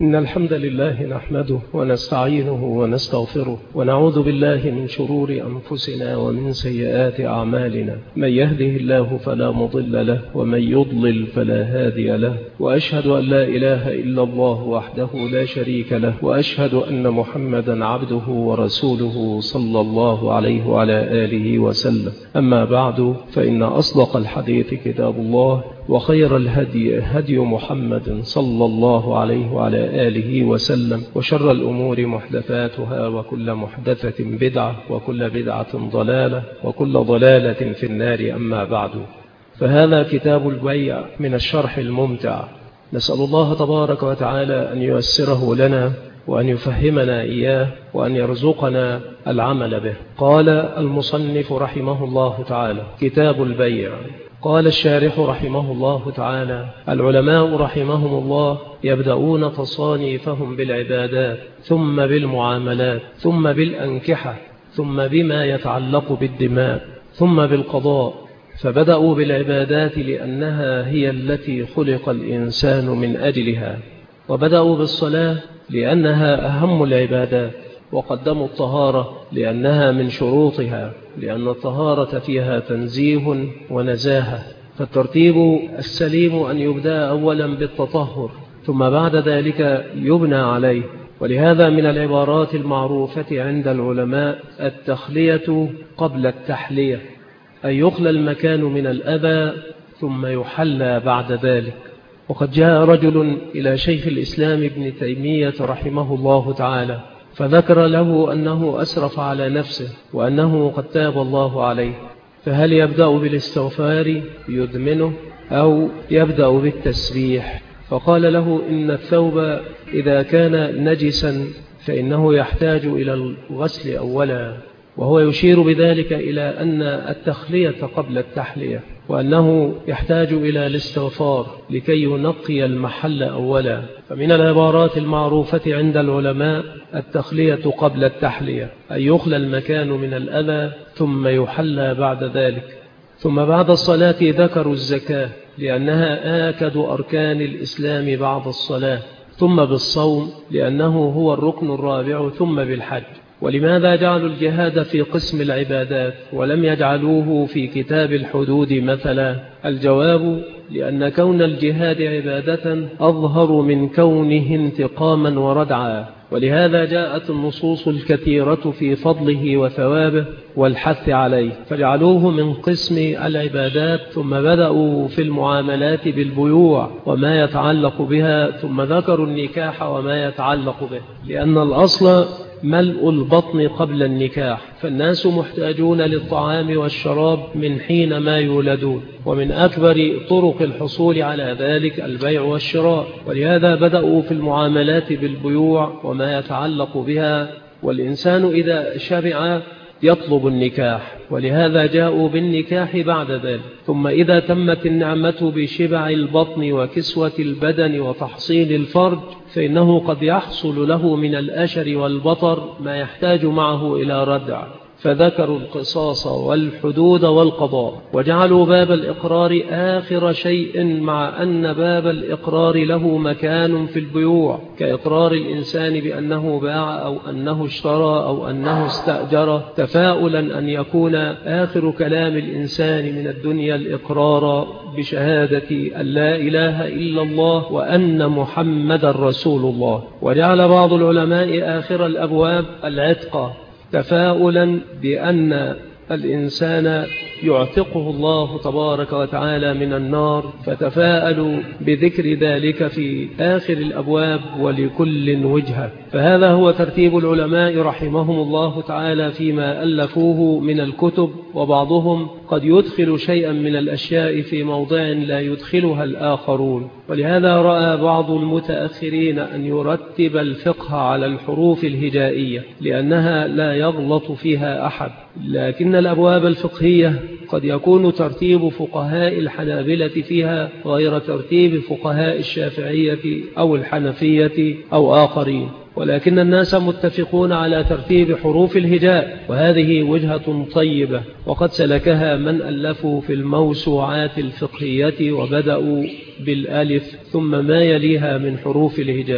إن الحمد لله نحمده ونستعينه ونستغفره ونعوذ بالله من شرور أنفسنا ومن سيئات أعمالنا. من يهده الله فلا مضل له ومن يضلل فلا هادي له، وأشهد أن لا إله إلا الله وحده لا شريك له، وأشهد أن محمدا عبده ورسوله صلى الله عليه وعلى آله وسلم. أما بعد، فإن أصدق الحديث كتاب الله، وخير الهدي هدي محمد صلى الله عليه وعلى آله وسلم، وشر الأمور محدثاتها، وكل محدثة بدعة، وكل بدعة ضلالة، وكل ضلالة في النار. أما بعد، فهذا كتاب البيع من الشرح الممتع، نسأل الله تبارك وتعالى أن ييسره لنا وأن يفهمنا إياه وأن يرزقنا العمل به. قال المصنف رحمه الله تعالى: كتاب البيع. قال الشارح رحمه الله تعالى: العلماء رحمهم الله يبدأون تصانيفهم بالعبادات، ثم بالمعاملات، ثم بالأنكحة، ثم بما يتعلق بالدماء، ثم بالقضاء. فبدأوا بالعبادات لأنها هي التي خلق الإنسان من أجلها، وبدأوا بالصلاة لأنها أهم العبادات، وقدموا الطهارة لأنها من شروطها، لأن الطهارة فيها تنزيه ونزاهة. فالترتيب السليم أن يبدأ أولا بالتطهر، ثم بعد ذلك يبنى عليه. ولهذا من العبارات المعروفة عند العلماء التخلية قبل التحلية، أن يخلى المكان من الأذى ثم يحلى بعد ذلك. وقد جاء رجل إلى شيخ الإسلام ابن تيمية رحمه الله تعالى، فذكر له أنه أسرف على نفسه وأنه قد تاب الله عليه، فهل يبدأ بالاستغفار يدمنه أو يبدأ بالتسبيح؟ فقال له: إن الثوب إذا كان نجسا فإنه يحتاج إلى الغسل أولا، وهو يشير بذلك إلى أن التخلية قبل التحلية، وأنه يحتاج إلى الاستغفار لكي ينقي المحل أولا. فمن العبارات المعروفة عند العلماء التخلية قبل التحلية، أن يخلى المكان من الأذى ثم يحلى بعد ذلك. ثم بعد الصلاة ذكروا الزكاة لأنها آكد أركان الإسلام بعد الصلاة، ثم بالصوم لأنه هو الركن الرابع، ثم بالحج. ولماذا جعلوا الجهاد في قسم العبادات ولم يجعلوه في كتاب الحدود مثلا؟ الجواب: لأن كون الجهاد عبادة أظهر من كونه انتقاما وردعا، ولهذا جاءت النصوص الكثيرة في فضله وثوابه والحث عليه، فجعلوه من قسم العبادات. ثم بدأوا في المعاملات بالبيوع وما يتعلق بها، ثم ذكروا النكاح وما يتعلق به، لأن الأصل ملء البطن قبل النكاح، فالناس محتاجون للطعام والشراب من حين ما يولدون، ومن أكبر طرق الحصول على ذلك البيع والشراء. ولهذا بدأوا في المعاملات بالبيوع وما يتعلق بها، والإنسان إذا شبع يطلب النكاح، ولهذا جاءوا بالنكاح بعد ذلك. ثم إذا تمت النعمة بشبع البطن وكسوة البدن وتحصيل الفرج، فإنه قد يحصل له من الأشر والبطر ما يحتاج معه إلى ردع، فذكروا القصاص والحدود والقضاء، وجعلوا باب الإقرار آخر شيء، مع أن باب الإقرار له مكان في البيوع، كإقرار الإنسان بأنه باع أو أنه اشترى أو أنه استأجر، تفاؤلا أن يكون آخر كلام الإنسان من الدنيا الإقرار بشهادة أن لا إله إلا الله وأن محمد رسول الله. وجعل بعض العلماء آخر الأبواب العتق، تفاؤلا بأن الإنسان يعتقه الله تبارك وتعالى من النار، فتفاءلوا بذكر ذلك في آخر الأبواب ولكل وجهة. فهذا هو ترتيب العلماء رحمهم الله تعالى فيما ألفوه من الكتب، وبعضهم قد يدخل شيئا من الأشياء في موضع لا يدخلها الآخرون. ولهذا رأى بعض المتأخرين أن يرتب الفقه على الحروف الهجائية، لأنها لا يغلط فيها أحد. لكن الأبواب الفقهية قد يكون ترتيب فقهاء الحنابلة فيها غير ترتيب فقهاء الشافعية أو الحنفية أو آخرين، ولكن الناس متفقون على ترتيب حروف الهجاء، وهذه وجهة طيبة، وقد سلكها من ألفوا في الموسوعات الفقهية، وبدأوا بالألف ثم ما يليها من حروف الهجاء.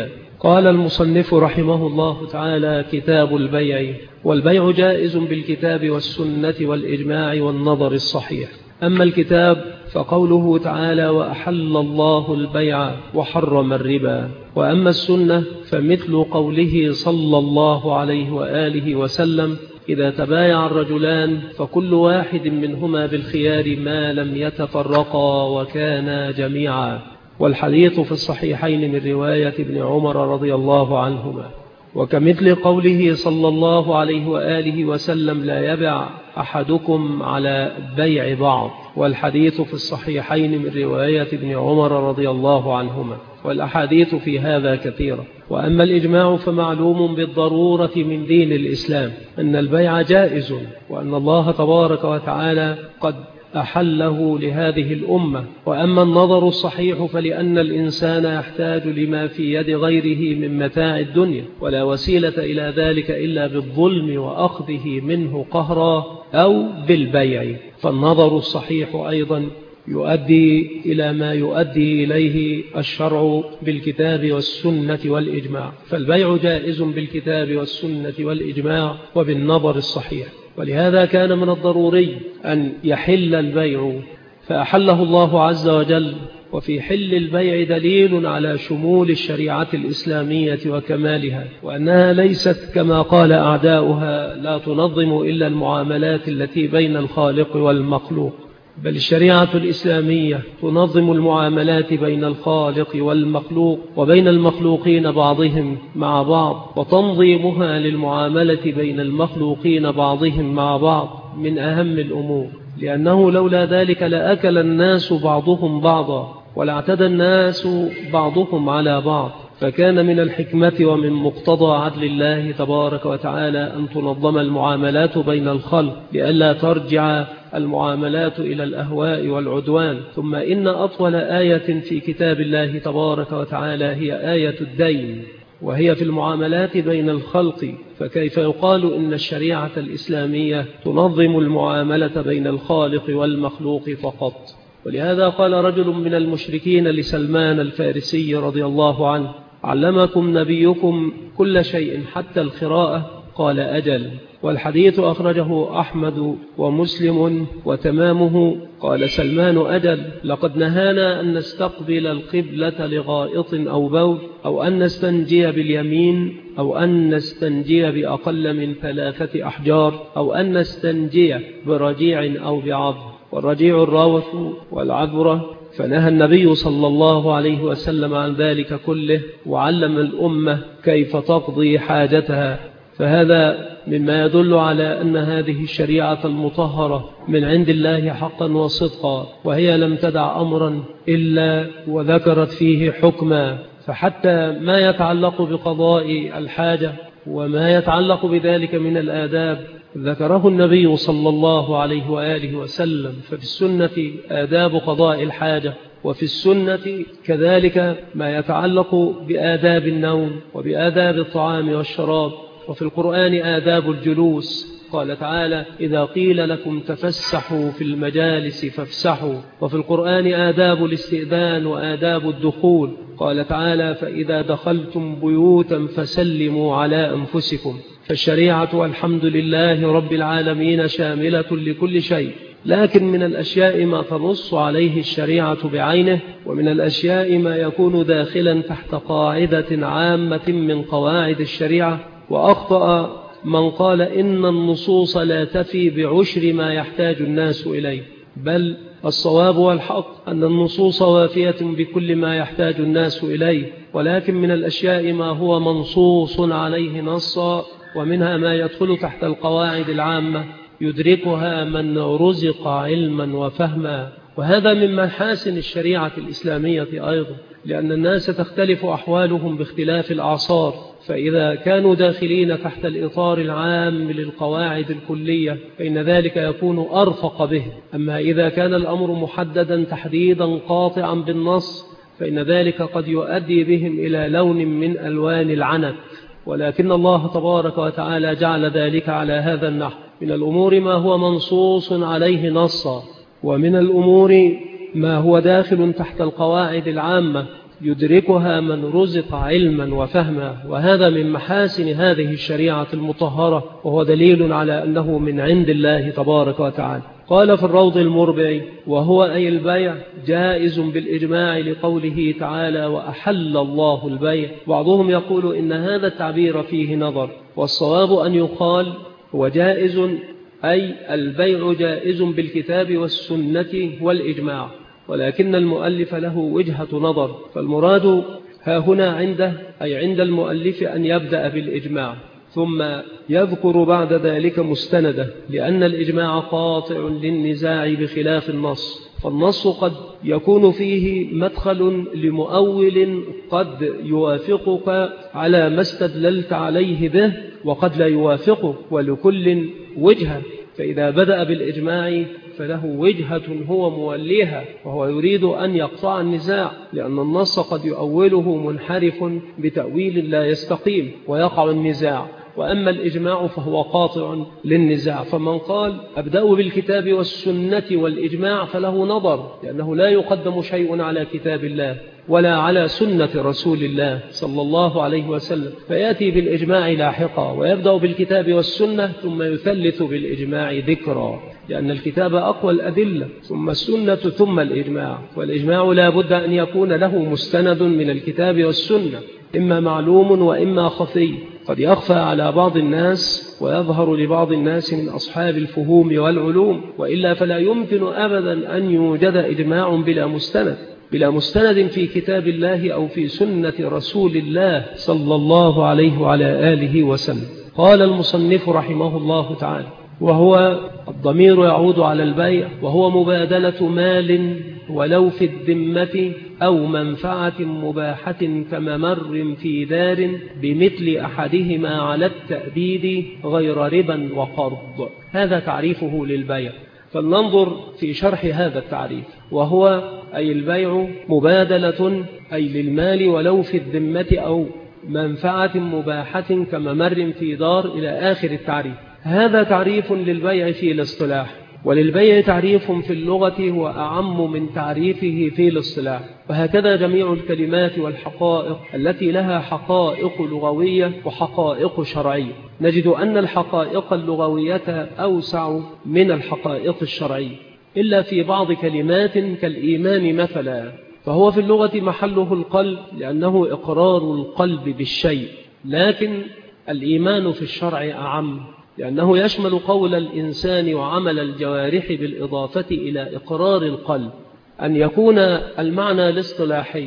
قال المصنف رحمه الله تعالى: كتاب البيع. والبيع جائز بالكتاب والسنة والإجماع والنظر الصحيح. أما الكتاب فقوله تعالى: وأحل الله البيع وحرم الربا. وأما السنة فمثل قوله صلى الله عليه وآله وسلم: إذا تبايع الرجلان فكل واحد منهما بالخيار ما لم يتفرقا وكانا جميعا. والحديث في الصحيحين من رواية ابن عمر رضي الله عنهما. وكمثل قوله صلى الله عليه وآله وسلم: لا يبع أحدكم على بيع بعض. والحديث في الصحيحين من رواية ابن عمر رضي الله عنهما. والأحاديث في هذا كثيرة. وأما الإجماع فمعلوم بالضرورة من دين الإسلام أن البيع جائز، وأن الله تبارك وتعالى قد أحله لهذه الأمة. وأما النظر الصحيح فلأن الإنسان يحتاج لما في يد غيره من متاع الدنيا، ولا وسيلة إلى ذلك إلا بالظلم وأخذه منه قهرا أو بالبيع. فالنظر الصحيح أيضا يؤدي إلى ما يؤدي إليه الشرع بالكتاب والسنة والإجماع. فالبيع جائز بالكتاب والسنة والإجماع وبالنظر الصحيح. ولهذا كان من الضروري أن يحل البيع فأحله الله عز وجل. وفي حل البيع دليل على شمول الشريعة الإسلامية وكمالها، وأنها ليست كما قال أعداؤها لا تنظم إلا المعاملات التي بين الخالق والمخلوق، بل الشريعة الإسلامية تنظم المعاملات بين الخالق والمخلوق وبين المخلوقين بعضهم مع بعض. وتنظيمها للمعاملة بين المخلوقين بعضهم مع بعض من أهم الأمور، لأنه لولا ذلك لأكل الناس بعضهم بعضا ولاعتدى الناس بعضهم على بعض. فكان من الحكمة ومن مقتضى عدل الله تبارك وتعالى أن تنظم المعاملات بين الخلق لئلا ترجع المعاملات إلى الأهواء والعدوان. ثم إن أطول آية في كتاب الله تبارك وتعالى هي آية الدين، وهي في المعاملات بين الخلق. فكيف يقال إن الشريعة الإسلامية تنظم المعاملة بين الخالق والمخلوق فقط؟ ولهذا قال رجل من المشركين لسلمان الفارسي رضي الله عنه: علمكم نبيكم كل شيء حتى القراءة؟ قال: أجل. والحديث أخرجه أحمد ومسلم وتمامه. قال سلمان: أجل، لقد نهانا أن نستقبل القبلة لغائط أو بول، أو أن نستنجي باليمين، أو أن نستنجي بأقل من 3 أحجار، أو أن نستنجي برجيع أو بعظم. والرجيع الراوث والعذرة. فنهى النبي صلى الله عليه وسلم عن ذلك كله، وعلم الأمة كيف تقضي حاجتها. فهذا مما يدل على أن هذه الشريعة المطهرة من عند الله حقا وصدقا، وهي لم تدع أمرا إلا وذكرت فيه حكما. فحتى ما يتعلق بقضاء الحاجة وما يتعلق بذلك من الآداب ذكره النبي صلى الله عليه وآله وسلم. ففي السنة آداب قضاء الحاجة، وفي السنة كذلك ما يتعلق بآداب النوم وبآداب الطعام والشراب. وفي القرآن آداب الجلوس، قال تعالى: إذا قيل لكم تفسحوا في المجالس فافسحوا. وفي القرآن آداب الاستئذان وآداب الدخول، قال تعالى: فإذا دخلتم بيوتا فسلموا على أنفسكم. فالشريعة والحمد لله رب العالمين شاملة لكل شيء، لكن من الأشياء ما تنص عليه الشريعة بعينه، ومن الأشياء ما يكون داخلا تحت قاعدة عامة من قواعد الشريعة. وأخطأ من قال إن النصوص لا تفي بعشر ما يحتاج الناس إليه، بل الصواب والحق أن النصوص وافية بكل ما يحتاج الناس إليه. ولكن من الأشياء ما هو منصوص عليه نصا، ومنها ما يدخل تحت القواعد العامة يدركها من رزق علما وفهما. وهذا من محاسن الشريعة الإسلامية أيضا، لأن الناس تختلف أحوالهم باختلاف الأعصار. فإذا كانوا داخلين تحت الإطار العام للقواعد الكلية فإن ذلك يكون أرفق به. أما إذا كان الأمر محددا تحديدا قاطعا بالنص فإن ذلك قد يؤدي بهم إلى لون من ألوان العنت. ولكن الله تبارك وتعالى جعل ذلك على هذا النحو: من الأمور ما هو منصوص عليه نصا، ومن الأمور ما هو داخل تحت القواعد العامة يدركها من رزق علما وفهما، وهذا من محاسن هذه الشريعة المطهرة، وهو دليل على أنه من عند الله تبارك وتعالى. قال في الروض المربع: وهو أي البيع جائز بالإجماع لقوله تعالى: وأحل الله البيع. بعضهم يقول إن هذا التعبير فيه نظر، والصواب أن يقال هو جائز أي البيع جائز بالكتاب والسنة والإجماع، ولكن المؤلف له وجهة نظر، فالمراد ها هنا عنده أي عند المؤلف أن يبدأ بالإجماع ثم يذكر بعد ذلك مستنده، لأن الإجماع قاطع للنزاع بخلاف النص، فالنص قد يكون فيه مدخل لمؤول قد يوافقك على ما استدللت عليه به وقد لا يوافقه، ولكل وجهة، فإذا بدأ بالإجماع فله وجهة هو موليها، وهو يريد أن يقطع النزاع، لأن النص قد يؤوله منحرف بتأويل لا يستقيم ويقع النزاع، وأما الإجماع فهو قاطع للنزاع. فمن قال أبدأ بالكتاب والسنة والإجماع فله نظر، لأنه لا يقدم شيء على كتاب الله ولا على سنة رسول الله صلى الله عليه وسلم، فيأتي بالإجماع لاحقا ويبدأ بالكتاب والسنة ثم يثلث بالإجماع ذكرا، لأن الكتاب أقوى الأدلة ثم السنة ثم الإجماع، والإجماع لا بد أن يكون له مستند من الكتاب والسنة، إما معلوم وإما خفي، قد يخفى على بعض الناس ويظهر لبعض الناس من أصحاب الفهوم والعلوم، وإلا فلا يمكن أبدا أن يوجد إجماع بلا مستند في كتاب الله أو في سنة رسول الله صلى الله عليه وعلى آله وسلم. قال المصنف رحمه الله تعالى: وهو الضمير يعود على البيع، وهو مبادلة مال ولو في الذمة أو منفعة مباحة كممر في دار بمثل أحدهما على التأبيد غير ربا وقرض. هذا تعريفه للبيع، فلننظر في شرح هذا التعريف. وهو أي البيع مبادلة أي للمال ولو في الذمة أو منفعة مباحة كممر في دار إلى آخر التعريف. هذا تعريف للبيع في الاصطلاح، وللبيع تعريف في اللغة هو أعم من تعريفه في الاصطلاح، وهكذا جميع الكلمات والحقائق التي لها حقائق لغوية وحقائق شرعية. نجد أن الحقائق اللغوية أوسع من الحقائق الشرعية، إلا في بعض كلمات كالإيمان مثلا، فهو في اللغة محله القلب لأنه إقرار القلب بالشيء، لكن الإيمان في الشرع أعم لأنه يشمل قول الإنسان وعمل الجوارح بالإضافة إلى إقرار القلب. أن يكون المعنى الاصطلاحي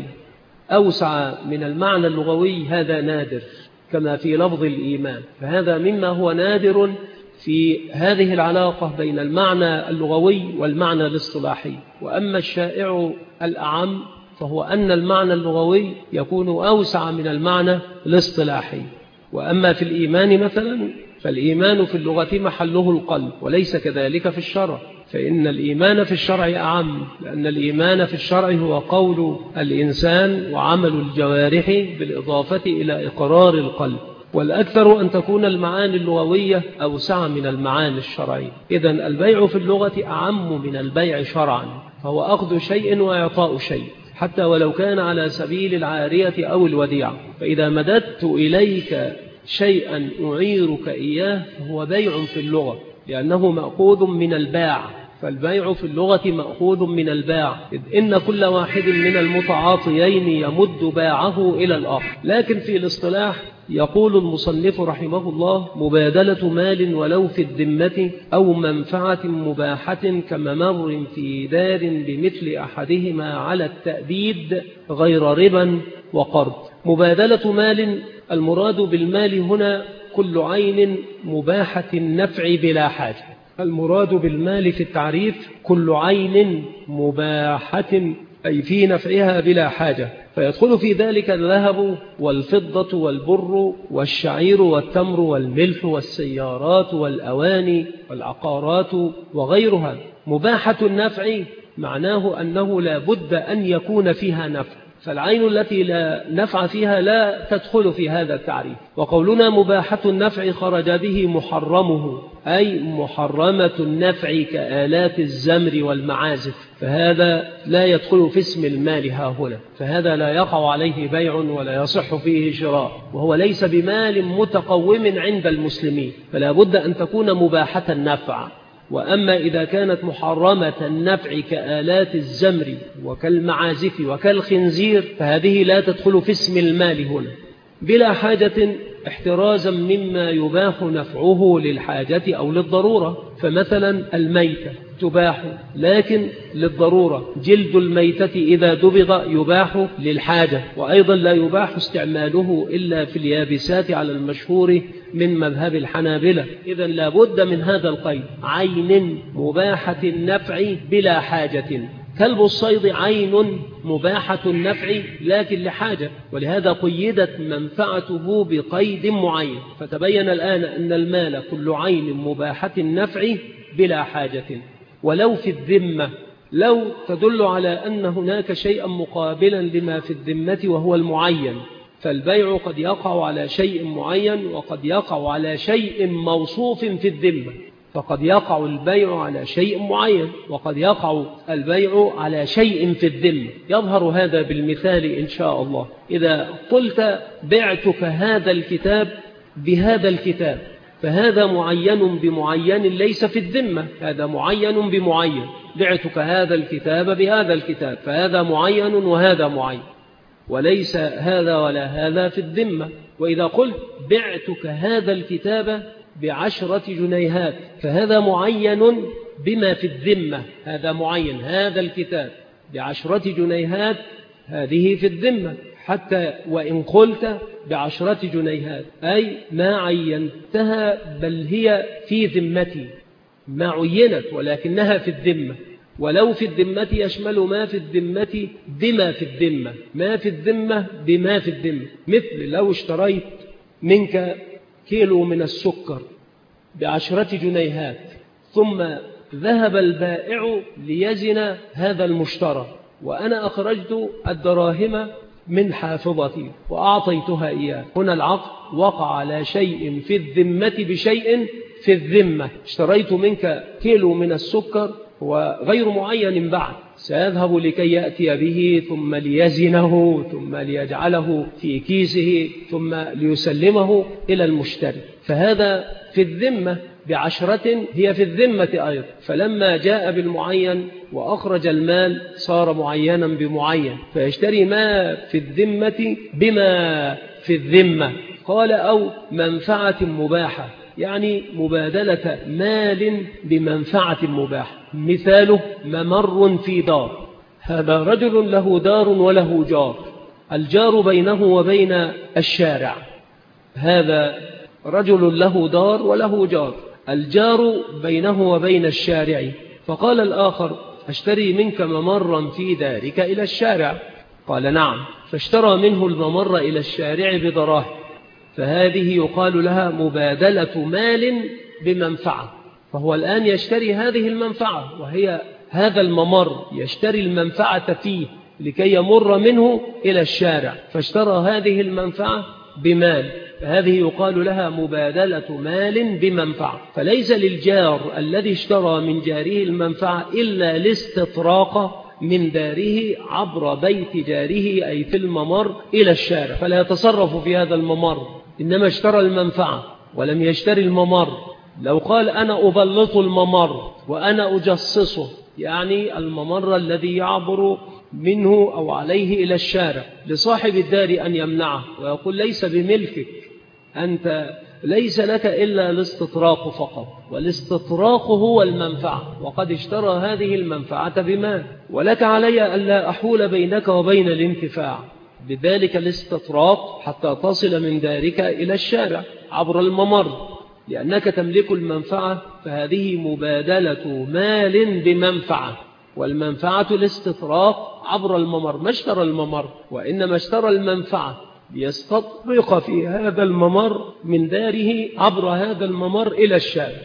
أوسع من المعنى اللغوي هذا نادر، كما في لفظ الإيمان، فهذا مما هو نادر في هذه العلاقة بين المعنى اللغوي والمعنى الاصطلاحي. وأما الشائع الأعم فهو أن المعنى اللغوي يكون أوسع من المعنى الاصطلاحي. وأما في الإيمان مثلا فالإيمان في اللغة محله القلب، وليس كذلك في الشرع، فإن الإيمان في الشرع أعم، لأن الإيمان في الشرع هو قول الإنسان وعمل الجوارح بالإضافة إلى إقرار القلب، والأكثر أن تكون المعاني اللغوية أوسع من المعاني الشرعية. إذن البيع في اللغة أعم من البيع شرعا، فهو أخذ شيء وإعطاء شيء، حتى ولو كان على سبيل العارية أو الوديعة. فإذا مددت إليك شيئا أعيرك إياه فهو بيع في اللغة، لأنه مأخوذ من الباع، فالبيع في اللغة مأخوذ من الباع، إذ إن كل واحد من المتعاطيين يمد باعه إلى الآخر. لكن في الاصطلاح يقول المصنف رحمه الله: مبادلة مال ولو في الذمة أو منفعة مباحة كممر في دار بمثل أحدهما على التأبيد غير ربا وقرض. مبادلة مال، المراد بالمال هنا كل عين مباحة النفع بلا حاجة. المراد بالمال في التعريف كل عين مباحة أي في نفعها بلا حاجة، فيدخل في ذلك الذهب والفضة والبر والشعير والتمر والملح والسيارات والأواني والعقارات وغيرها. مباحة النفع معناه أنه لا بد أن يكون فيها نفع، فالعين التي لا نفع فيها لا تدخل في هذا التعريف. وقولنا مباحة النفع خرج به محرمه، أي محرمة النفع كآلات الزمر والمعازف، فهذا لا يدخل في اسم المال هاهنا، فهذا لا يقع عليه بيع ولا يصح فيه شراء، وهو ليس بمال متقوم عند المسلمين، فلا بد أن تكون مباحة النفع. وأما إذا كانت محرمة النفع كآلات الزمر وكالمعازف وكالخنزير فهذه لا تدخل في اسم المال هنا، بلا حاجة احترازا مما يباح نفعه للحاجة أو للضرورة. فمثلا الميتة تباح لكن للضرورة، جلد الميتة إذا دبغ يباح للحاجة، وأيضا لا يباح استعماله إلا في اليابسات على المشهور من مذهب الحنابلة. إذن لا بد من هذا القيد، عين مباحة النفع بلا حاجة. كلب الصيد عين مباحة النفع لكن لحاجة، ولهذا قيدت منفعته بقيد معين. فتبين الآن أن المال كل عين مباحة النفع بلا حاجة، ولو في الذمة، لو تدل على أن هناك شيئا مقابلا لما في الذمة وهو المعين، فالبيع قد يقع على شيء معين وقد يقع على شيء موصوف في الذمة، فقد يقع البيع على شيء معين وقد يقع البيع على شيء في الذمة. يظهر هذا بالمثال إن شاء الله. إذا قلت بعتك هذا الكتاب بهذا الكتاب، فهذا معين بمعين ليس في الذمة، هذا معين بمعين. بعتك هذا الكتاب بهذا الكتاب، فهذا معين وهذا معين، وليس هذا ولا هذا في الذمة. وإذا قلت بعتك هذا الكتاب ب10 جنيهات، فهذا معين بما في الذمة، هذا معين، هذا الكتاب ب10 جنيهات هذه في الذمة، حتى وإن قلت ب10 جنيهات أي ما عينتها بل هي في ذمتي، ما عينت ولكنها في الذمة. ولو في الذمة يشمل ما في الذمة بما في الذمة، ما في الذمة بما في الذمة. مثل لو اشتريت منك كيلو من السكر ب10 جنيهات، ثم ذهب البائع ليزن هذا المشترى، وأنا أخرجت الدراهم من حافظتي وأعطيتها إياه. هنا العقد وقع على شيء في الذمة بشيء في الذمة. اشتريت منك كيلو من السكر وغير معين بعد، سيذهب لكي يأتي به ثم ليزنه ثم ليجعله في كيسه ثم ليسلمه إلى المشتري، فهذا في الذمة ب10 هي في الذمة أيضا. فلما جاء بالمعين وأخرج المال صار معينا بمعين، فيشتري ما في الذمة بما في الذمة. قال أو منفعة مباحة، يعني مبادلة مال بمنفعة مباحة. مثاله ممر في دار، هذا رجل له دار وله جار، الجار بينه وبين الشارع، هذا رجل له دار وله جار، الجار بينه وبين الشارع. فقال الآخر أشتري منك ممرا في دارك إلى الشارع، قال نعم، فاشترى منه الممر إلى الشارع بدراهم، فهذه يقال لها مبادلة مال بمنفعة. فهو الآن يشتري هذه المنفعة وهي هذا الممر، يشتري المنفعة فيه لكي يمر منه إلى الشارع، فاشترى هذه المنفعة بمال، فهذه يقال لها مبادلة مال بمنفعة. فليس للجار الذي اشترى من جاره المنفعة إلا الاستطراق من داره عبر بيت جاره أي في الممر إلى الشارع، فلا يتصرف في هذا الممر، إنما اشترى المنفعة ولم يشتري الممر. لو قال أنا أبلط الممر وأنا أجصصه، يعني الممر الذي يعبر منه أو عليه إلى الشارع، لصاحب الدار أن يمنعه ويقول ليس بملكك، أنت ليس لك إلا الاستطراق فقط، والاستطراق هو المنفعة، وقد اشترى هذه المنفعة بمال، ولك علي أن لا أحول بينك وبين الانتفاع بذلك الاستطراق حتى تصل من دارك إلى الشارع عبر الممر، لأنك تملك المنفعة، فهذه مبادلة مال بمنفعة، والمنفعة الاستطراق عبر الممر، ما اشترى الممر وإنما اشترى المنفعة ليستطرق في هذا الممر من داره عبر هذا الممر إلى الشارع.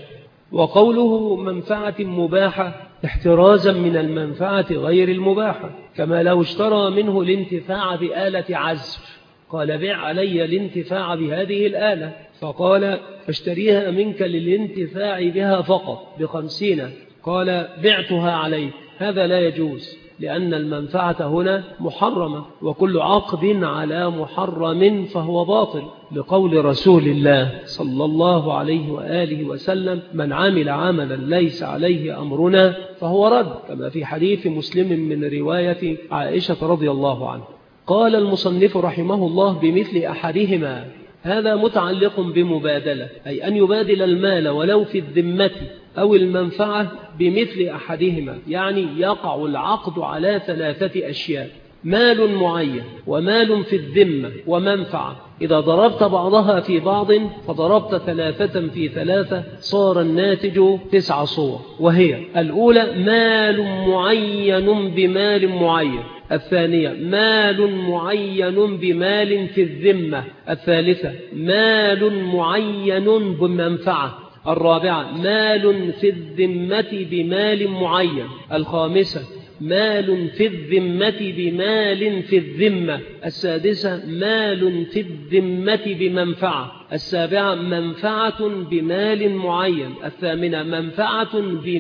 وقوله منفعة مباحة احترازا من المنفعة غير المباحة، كما لو اشترى منه الانتفاع بآلة عزف قال بع علي الانتفاع بهذه الآلة، فقال اشتريها منك للانتفاع بها فقط ب50، قال بعتها عليك، هذا لا يجوز لأن المنفعة هنا محرمة، وكل عقد على محرم فهو باطل، لقول رسول الله صلى الله عليه وآله وسلم من عمل عملا ليس عليه أمرنا فهو رد، كما في حديث مسلم من رواية عائشة رضي الله عنها. قال المصنف رحمه الله بمثل أحدهما، هذا متعلق بمبادلة، أي أن يبادل المال ولو في الذمة أو المنفعة بمثل أحدهما، يعني يقع العقد على 3 أشياء: مال معين ومال في الذمة ومنفعة، إذا ضربت بعضها في بعض فضربت 3 في 3 صار الناتج 9 صور، وهي الأولى مال معين بمال معين، الثانية مال معين بمال في الذمة، الثالثة مال معين بمنفعة، الرابعة مال في الذمة بمال معين، الخامسة مال في الذمة بمال في الذمة، السادسة مال في الذمة بمنفعة، السابعة منفعة بمال معين، الثامنة منفعة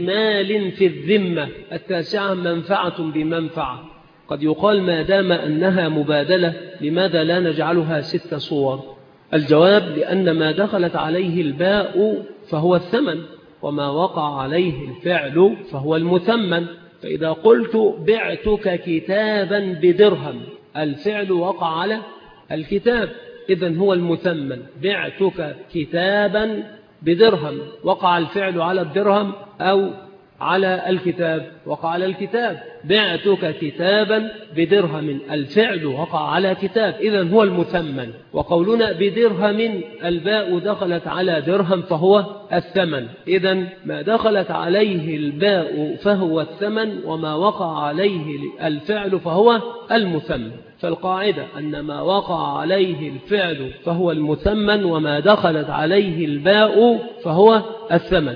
بمال في الذمة، التاسعة منفعة بمنفعة. قد يقال ما دام أنها مبادلة لماذا لا نجعلها 6 صور؟ الجواب لأن ما دخلت عليه الباء فهو الثمن، وما وقع عليه الفعل فهو المثمن. فإذا قلت بعتك كتابا بدرهم، الفعل وقع على الكتاب، إذن هو المثمن. بعتك كتابا بدرهم، وقع الفعل على الدرهم أو على الكتاب؟ وقع على الكتاب. بعتك كتابا بدرهم، الفعل وقع على كتاب، إذن هو المثمن. وقولنا بدرهم الباء دخلت على درهم فهو الثمن، إذن ما دخلت عليه الباء فهو الثمن، وما وقع عليه الفعل فهو المثمن. فالقاعدة أن ما وقع عليه الفعل فهو المثمن، وما دخلت عليه الباء فهو الثمن.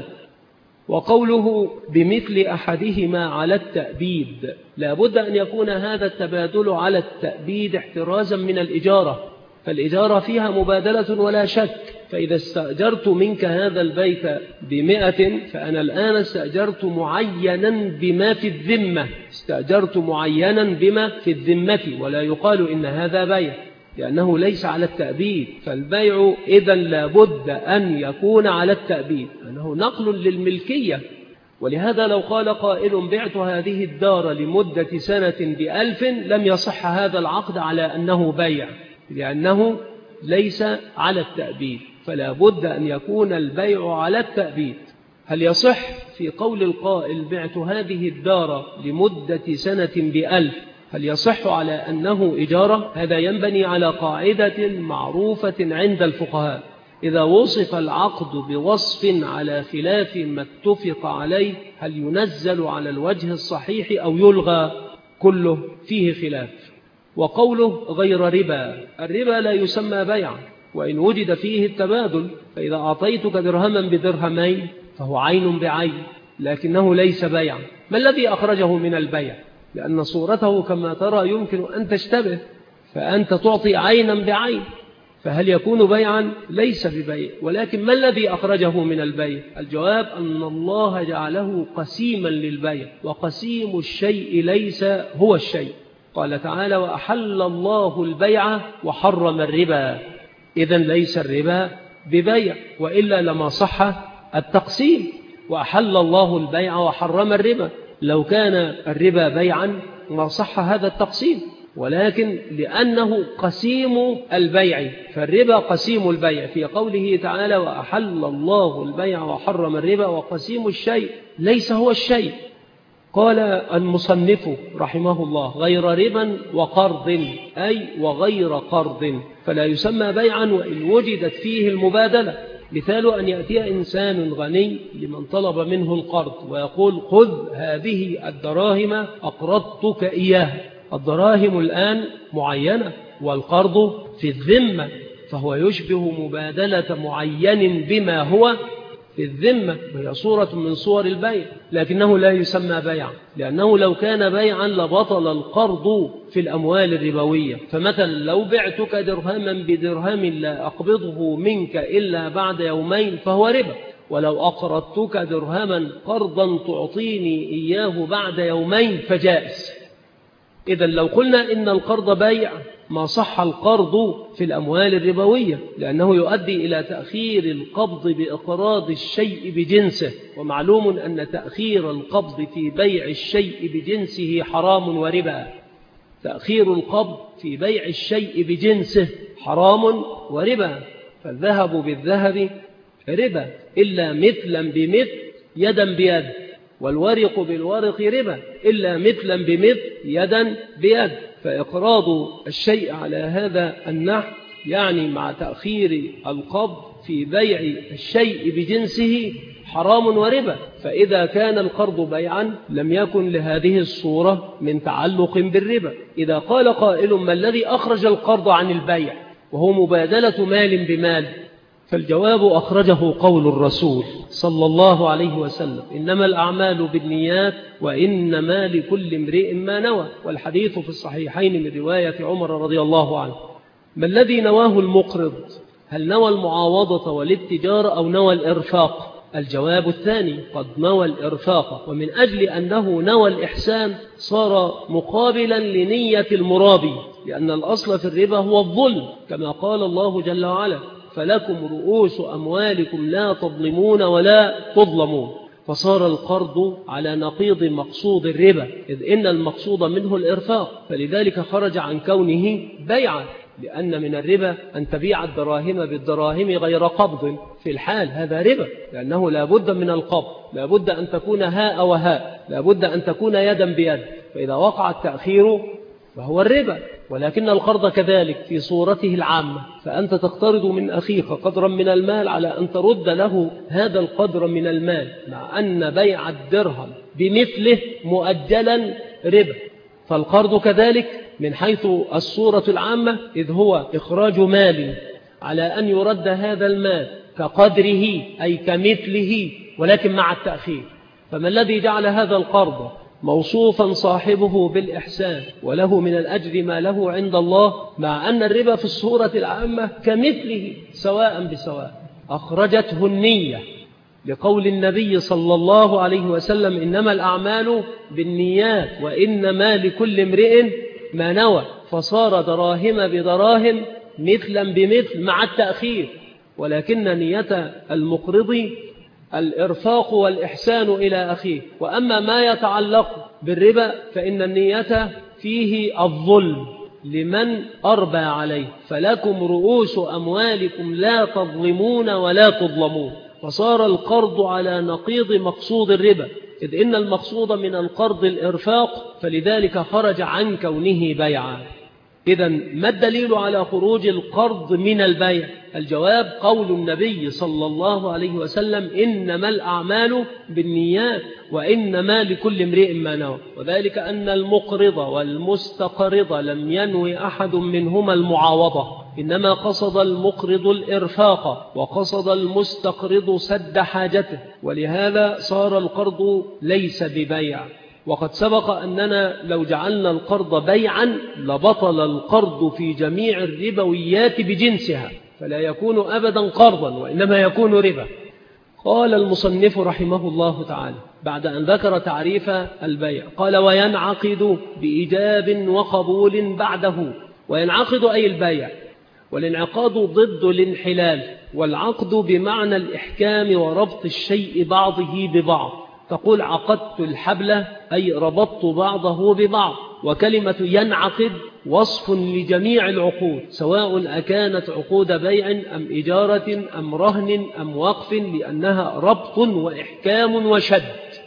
وقوله بمثل أحدهما على التأبيد، لا بد أن يكون هذا التبادل على التأبيد احترازا من الإجارة، فالإجارة فيها مبادلة ولا شك. فإذا استأجرت منك هذا البيت ب100، فأنا الآن استأجرت معينا بما في الذمة، استأجرت معينا بما في الذمة، ولا يقال إن هذا بيع لأنه ليس على التأبيد. فالبيع إذن لابد أن يكون على التأبيد، أنه نقل للملكية. ولهذا لو قال قائل بعت هذه الدار لمدة سنة ب1000، لم يصح هذا العقد على أنه بيع، لأنه ليس على التأبيد، فلا بد أن يكون البيع على التأبيد. هل يصح في قول القائل بعت هذه الدار لمدة سنة ب1000، هل يصح على أنه إجارة؟ هذا ينبني على قاعدة معروفة عند الفقهاء: إذا وصف العقد بوصف على خلاف ما اتفق عليه، هل ينزل على الوجه الصحيح أو يلغى؟ كله فيه خلاف. وقوله غير ربا، الربا لا يسمى بيعا وإن وجد فيه التبادل، فإذا أعطيتك درهما بدرهمين فهو عين بعين، لكنه ليس بيعا. ما الذي أخرجه من البيع؟ لأن صورته كما ترى يمكن أن تشتبه، فأنت تعطي عينا بعين، فهل يكون بيعا؟ ليس ببيع. ولكن ما الذي أخرجه من البيع؟ الجواب أن الله جعله قسيما للبيع، وقسيم الشيء ليس هو الشيء. قال تعالى وأحل الله البيع وحرم الربا، إذن ليس الربا ببيع، وإلا لما صح التقسيم. وأحل الله البيع وحرم الربا، لو كان الربا بيعا ما صح هذا التقسيم، ولكن لأنه قسيم البيع، فالربا قسيم البيع في قوله تعالى وأحل الله البيع وحرم الربا، وقسيم الشيء ليس هو الشيء. قال المصنف رحمه الله غير ربا وقرض، أي وغير قرض، فلا يسمى بيعا وإن وجدت فيه المبادلة. مثال أن يأتي إنسان غني لمن طلب منه القرض ويقول خذ هذه الدراهم أقرضتك إياها، الدراهم الآن معينة والقرض في الذمة، فهو يشبه مبادلة معين بما هو في الذمة، وهي صورة من صور البيع، لكنه لا يسمى بيعا، لأنه لو كان بيعا لبطل القرض في الأموال الربوية. فمثلا لو بعتك درهما بدرهم لا أقبضه منك إلا بعد يومين فهو ربا، ولو أقرضتك درهما قرضا تعطيني إياه بعد يومين فجائز. إذن لو قلنا إن القرض بيع ما صح القرض في الأموال الربوية، لأنه يؤدي إلى تأخير القبض بإقراض الشيء بجنسه، ومعلوم أن تأخير القبض في بيع الشيء بجنسه حرام وربا. تأخير القبض في بيع الشيء بجنسه حرام وربا، فالذهب بالذهب ربا إلا مثلا بمثل يدا بيد، والورق بالورق ربا إلا مثلا بمثل يدا بيد. فإقراض الشيء على هذا النحو يعني مع تأخير القبض في بيع الشيء بجنسه حرام وربا. فإذا كان القرض بيعا لم يكن لهذه الصورة من تعلق بالربا. إذا قال قائل ما الذي أخرج القرض عن البيع وهو مبادلة مال بمال؟ فالجواب أخرجه قول الرسول صلى الله عليه وسلم: إنما الأعمال بالنيات وإنما لكل امرئ ما نوى. والحديث في الصحيحين من رواية عمر رضي الله عنه. ما الذي نواه المقرض؟ هل نوى المعاوضة والاتجار أو نوى الإرفاق؟ الجواب الثاني، قد نوى الإرفاق، ومن أجل أنه نوى الإحسان صار مقابلا لنية المرابي، لأن الأصل في الربا هو الظلم، كما قال الله جل وعلا: فلكم رؤوس أموالكم لا تظلمون ولا تظلمون. فصار القرض على نقيض مقصود الربا، إذ إن المقصود منه الإرفاق، فلذلك خرج عن كونه بيعا، لأن من الربا أن تبيع الدراهم بالدراهم غير قبض في الحال، هذا ربا، لأنه لا بد من القبض، لا بد أن تكون هاء وهاء، لا بد أن تكون يدا بيد، فإذا وقع التأخير فهو الربا. ولكن القرض كذلك في صورته العامة، فأنت تقترض من أخيك قدرا من المال على أن ترد له هذا القدر من المال، مع أن بيع الدرهم بمثله مؤجلا ربا. فالقرض كذلك من حيث الصورة العامة، إذ هو إخراج مال على أن يرد هذا المال كقدره أي كمثله، ولكن مع التأخير. فما الذي جعل هذا القرض موصوفا صاحبه بالإحسان وله من الأجر ما له عند الله، مع أن الربا في الصورة العامة كمثله سواء بسواء؟ أخرجته النية، لقول النبي صلى الله عليه وسلم: إنما الأعمال بالنيات وإنما لكل امرئ ما نوى. فصار دراهم بدراهم مثلا بمثل مع التأخير، ولكن نية المقرض الإرفاق والإحسان إلى أخيه. وأما ما يتعلق بالربا فإن النية فيه الظلم لمن أربى عليه، فلكم رؤوس أموالكم لا تظلمون ولا تظلمون. فصار القرض على نقيض مقصود الربا، إذ إن المقصود من القرض الإرفاق، فلذلك خرج عن كونه بيعا. إذن ما الدليل على خروج القرض من البيع؟ الجواب قول النبي صلى الله عليه وسلم: إنما الأعمال بالنيات وإنما لكل امرئ ما نوى. وذلك أن المقرض والمستقرض لم ينوي أحد منهما المعاوضة، إنما قصد المقرض الإرفاق وقصد المستقرض سد حاجته، ولهذا صار القرض ليس ببيع. وقد سبق أننا لو جعلنا القرض بيعا لبطل القرض في جميع الربويات بجنسها، فلا يكون أبدا قرضا وإنما يكون ربا. قال المصنف رحمه الله تعالى بعد أن ذكر تعريف البيع، قال: وينعقد بإيجاب وقبول بعده. وينعقد أي البيع، والانعقاد ضد الانحلال، والعقد بمعنى الإحكام وربط الشيء بعضه ببعض. تقول عقدت الحبل أي ربطت بعضه ببعض. وكلمة ينعقد وصف لجميع العقود، سواء أكانت عقود بيع أم إجارة أم رهن أم وقف، لأنها ربط وإحكام وشد.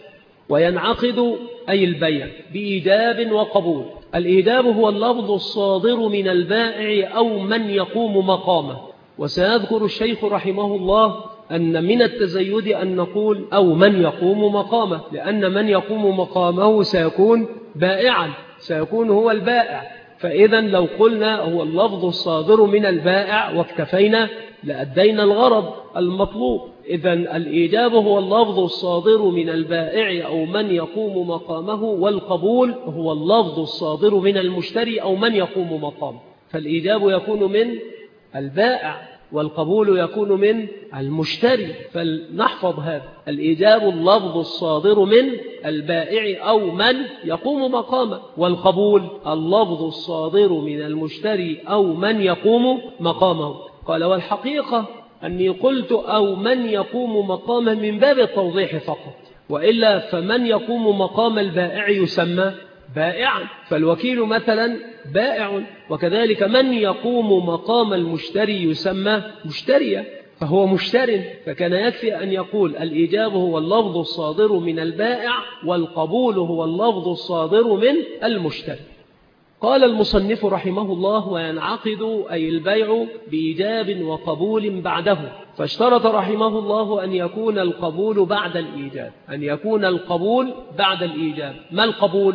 وينعقد أي البيع بإيجاب وقبول. الإيجاب هو اللفظ الصادر من البائع أو من يقوم مقامه. وسيذكر الشيخ رحمه الله أن من التزيد أن نقول أو من يقوم مقامه، لأن من يقوم مقامه سيكون بائعا، سيكون هو البائع. فإذا لو قلنا هو اللفظ الصادر من البائع واكتفينا لأدينا الغرض المطلوب. إذن الإيجاب هو اللفظ الصادر من البائع أو من يقوم مقامه، والقبول هو اللفظ الصادر من المشتري أو من يقوم مقامه. فالإيجاب يكون من البائع والقبول يكون من المشتري. فلنحفظ هذا: الإيجاب اللفظ الصادر من البائع أو من يقوم مقامه، والقبول اللفظ الصادر من المشتري أو من يقوم مقامه. قال: والحقيقة أني قلت أو من يقوم مقامه من باب التوضيح فقط، وإلا فمن يقوم مقام البائع يسمى بائعا، فالوكيل مثلا بائع، وكذلك من يقوم مقام المشتري يسمى مشتريا، فهو مشتر. فكان يكفي أن يقول الإيجاب هو اللفظ الصادر من البائع، والقبول هو اللفظ الصادر من المشتري. قال المصنف رحمه الله: وينعقد أي البيع بإيجاب وقبول بعده. فاشترط رحمه الله أن يكون القبول بعد الإيجاب، أن يكون القبول بعد الإيجاب. ما القبول؟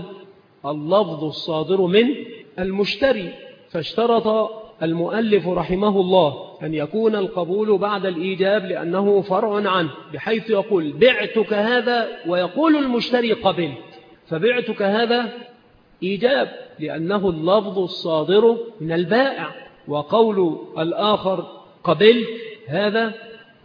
اللفظ الصادر من المشتري. فاشترط المؤلف رحمه الله أن يكون القبول بعد الإيجاب لأنه فرع عنه، بحيث يقول بعتك هذا ويقول المشتري قبلت، فبعتك هذا إيجاب لأنه اللفظ الصادر من البائع، وقول الآخر قبلت هذا